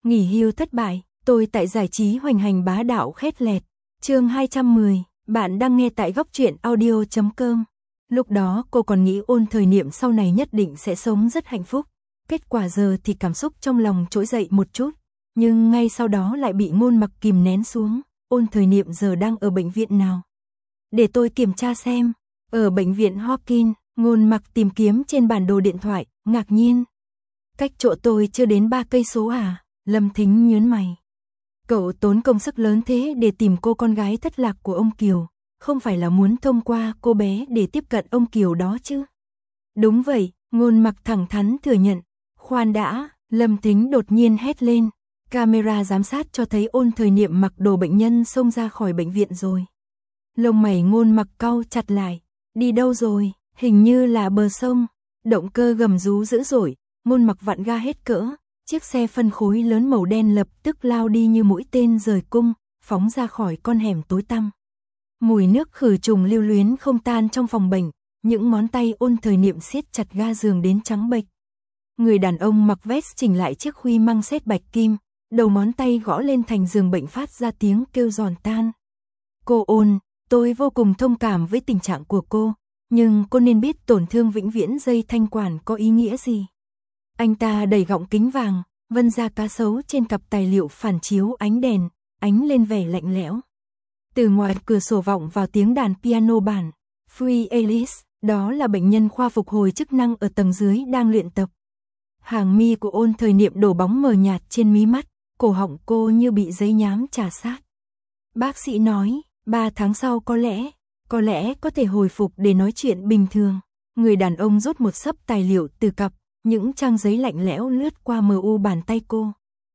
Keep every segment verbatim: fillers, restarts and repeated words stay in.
Nghỉ hưu thất bại, tôi tại giải trí hoành hành bá đạo khét lẹt. Chương hai trăm mười, bạn đang nghe tại góc truyện audio chấm com. Lúc đó cô còn nghĩ Ôn Thời Niệm sau này nhất định sẽ sống rất hạnh phúc. Kết quả giờ thì cảm xúc trong lòng trỗi dậy một chút, nhưng ngay sau đó lại bị Ngôn Mặc kìm nén xuống. Ôn Thời Niệm giờ đang ở bệnh viện nào? Để tôi kiểm tra xem. Ở bệnh viện Hopkins. Ngôn Mặc tìm kiếm trên bản đồ điện thoại, ngạc nhiên. Cách chỗ tôi chưa đến ba cây số à? Lâm Thính nhớn mày. Cậu tốn công sức lớn thế để tìm cô con gái thất lạc của ông Kiều, không phải là muốn thông qua cô bé để tiếp cận ông Kiều đó chứ? Đúng vậy, Ngôn Mặc thẳng thắn thừa nhận. Khoan đã, Lâm Thính đột nhiên hét lên. Camera giám sát cho thấy Ôn Thời Niệm mặc đồ bệnh nhân xông ra khỏi bệnh viện rồi. Lông mày Ngôn Mặc cau chặt lại. Đi đâu rồi? Hình như là bờ sông. Động cơ gầm rú dữ dội, Ngôn Mặc vặn ga hết cỡ. Chiếc xe phân khối lớn màu đen lập tức lao đi như mũi tên rời cung, phóng ra khỏi con hẻm tối tăm. Mùi nước khử trùng lưu luyến không tan trong phòng bệnh, những ngón tay Ôn Thời Niệm siết chặt ga giường đến trắng bệch. Người đàn ông mặc vest chỉnh lại chiếc khuy măng sét bạch kim, đầu ngón tay gõ lên thành giường bệnh phát ra tiếng kêu giòn tan. Cô Ôn, tôi vô cùng thông cảm với tình trạng của cô, nhưng cô nên biết tổn thương vĩnh viễn dây thanh quản có ý nghĩa gì. Anh ta đẩy gọng kính vàng, vân ra cá sấu trên cặp tài liệu phản chiếu ánh đèn, ánh lên vẻ lạnh lẽo. Từ ngoài cửa sổ vọng vào tiếng đàn piano bản. Free Alice, đó là bệnh nhân khoa phục hồi chức năng ở tầng dưới đang luyện tập. Hàng mi của Ôn Thời Niệm đổ bóng mờ nhạt trên mí mắt, cổ họng cô như bị giấy nhám chà sát. Bác sĩ nói, ba tháng sau có lẽ, có lẽ có thể hồi phục để nói chuyện bình thường. Người đàn ông rút một xấp tài liệu từ cặp, những trang giấy lạnh lẽo lướt qua mờ u bàn tay cô.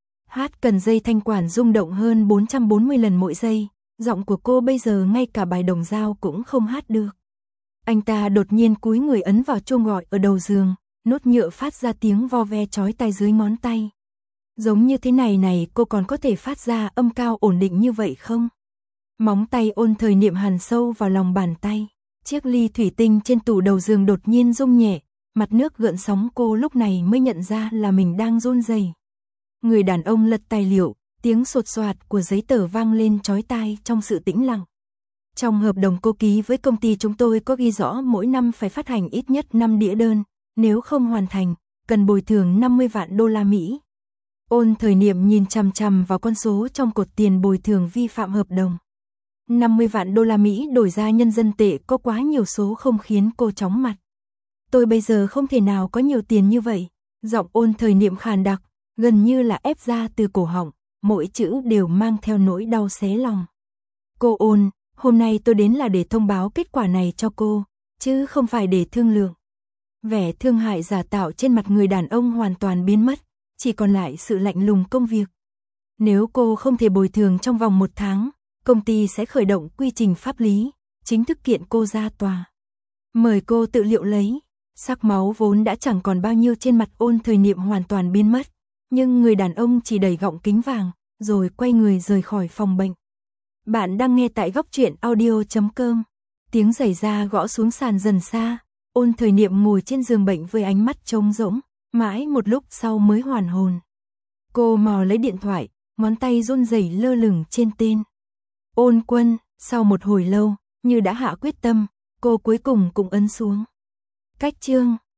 Hát cần dây thanh quản rung động hơn bốn trăm bốn mươi lần mỗi giây, giọng của cô bây giờ ngay cả bài đồng dao cũng không hát được. Anh ta đột nhiên cúi người ấn vào chuông gọi ở đầu giường, nốt nhựa phát ra tiếng vo ve chói tai dưới ngón tay. Giống như thế này này cô còn có thể phát ra âm cao ổn định như vậy không? Móng tay Ôn Thời Niệm hằn sâu vào lòng bàn tay. Chiếc ly thủy tinh trên tủ đầu giường đột nhiên rung nhẹ, mặt nước gợn sóng cô lúc này mới nhận ra là mình đang run rẩy. Người đàn ông lật tài liệu, tiếng sột soạt của giấy tờ vang lên chói tai trong sự tĩnh lặng. Trong hợp đồng cô ký với công ty chúng tôi có ghi rõ mỗi năm phải phát hành ít nhất năm đĩa đơn, nếu không hoàn thành, cần bồi thường năm mươi vạn đô la Mỹ. Ôn Thời Niệm nhìn chằm chằm vào con số trong cột tiền bồi thường vi phạm hợp đồng. năm mươi vạn đô la Mỹ đổi ra nhân dân tệ có quá nhiều số không khiến cô chóng mặt. Tôi bây giờ không thể nào có nhiều tiền như vậy. Giọng Ôn Thời Niệm khàn đặc, gần như là ép ra từ cổ họng, mỗi chữ đều mang theo nỗi đau xé lòng. Cô Ôn, hôm nay tôi đến là để thông báo kết quả này cho cô, chứ không phải để thương lượng. Vẻ thương hại giả tạo trên mặt người đàn ông hoàn toàn biến mất, chỉ còn lại sự lạnh lùng công việc. Nếu cô không thể bồi thường trong vòng một tháng, công ty sẽ khởi động quy trình pháp lý, chính thức kiện cô ra tòa. Mời cô tự liệu lấy. Sắc máu vốn đã chẳng còn bao nhiêu trên mặt Ôn Thời Niệm hoàn toàn biến mất, nhưng người đàn ông chỉ đẩy gọng kính vàng, rồi quay người rời khỏi phòng bệnh. Bạn đang nghe tại góc truyện audio chấm com. Tiếng giày da gõ xuống sàn dần xa, Ôn Thời Niệm ngồi trên giường bệnh với ánh mắt trống rỗng, mãi một lúc sau mới hoàn hồn. Cô mò lấy điện thoại, ngón tay run rẩy lơ lửng trên tên. Ôn Quân, sau một hồi lâu, như đã hạ quyết tâm, cô cuối cùng cũng ấn xuống. Cách chương